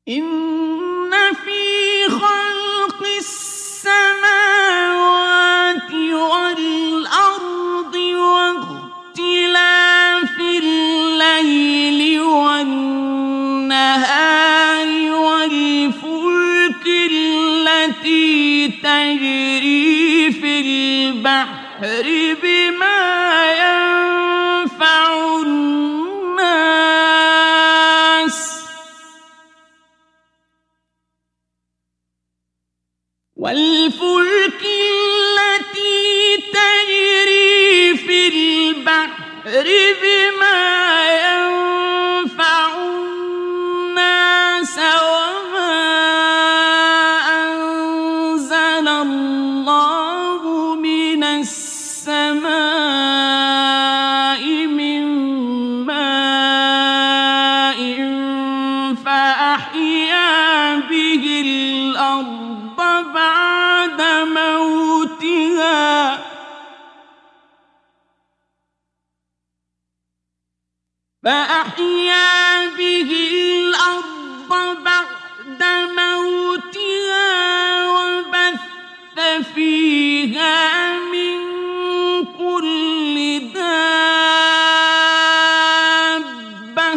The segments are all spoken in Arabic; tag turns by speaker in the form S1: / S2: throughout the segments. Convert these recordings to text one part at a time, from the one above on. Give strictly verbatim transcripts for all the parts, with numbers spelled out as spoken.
S1: إن في خلق السماوات والأرض واختلاف الليل والنهار والفلك التي تجري في البحر بما ينفع الناس والفلك التي تجري في البحر بما ينفع الناس وما أنزل الله من السماء من ماء فأحيا به الأرض بعد موتها فأحيا به الأرض بعد موتها وبث فيها من كل دابة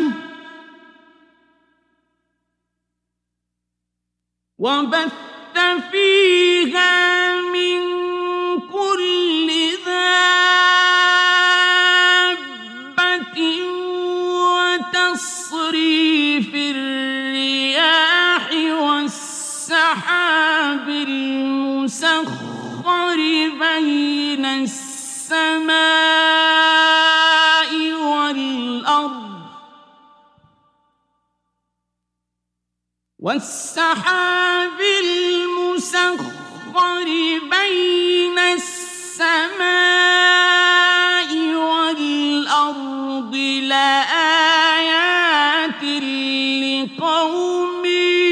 S1: وبث فيها من كل دابة وتصريف الرياح والسحاب المسخر بين السماء والأرض والسحاب المسخر بين السماء والأرض لآيات لقوم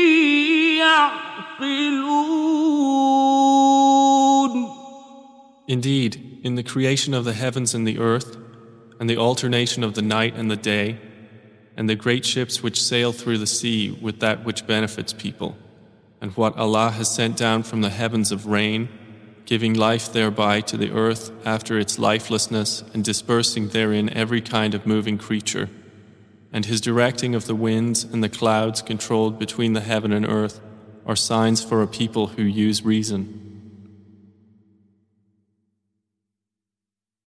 S1: يعقلون.
S2: Indeed, in the creation of the heavens and the earth, and the alternation of the night and the day, and the great ships which sail through the sea with that which benefits people, and what Allah has sent down from the heavens of rain, giving life thereby to the earth after its lifelessness and dispersing therein every kind of moving creature, and His directing of the winds and the clouds controlled between the heaven and earth are signs for a people who use reason.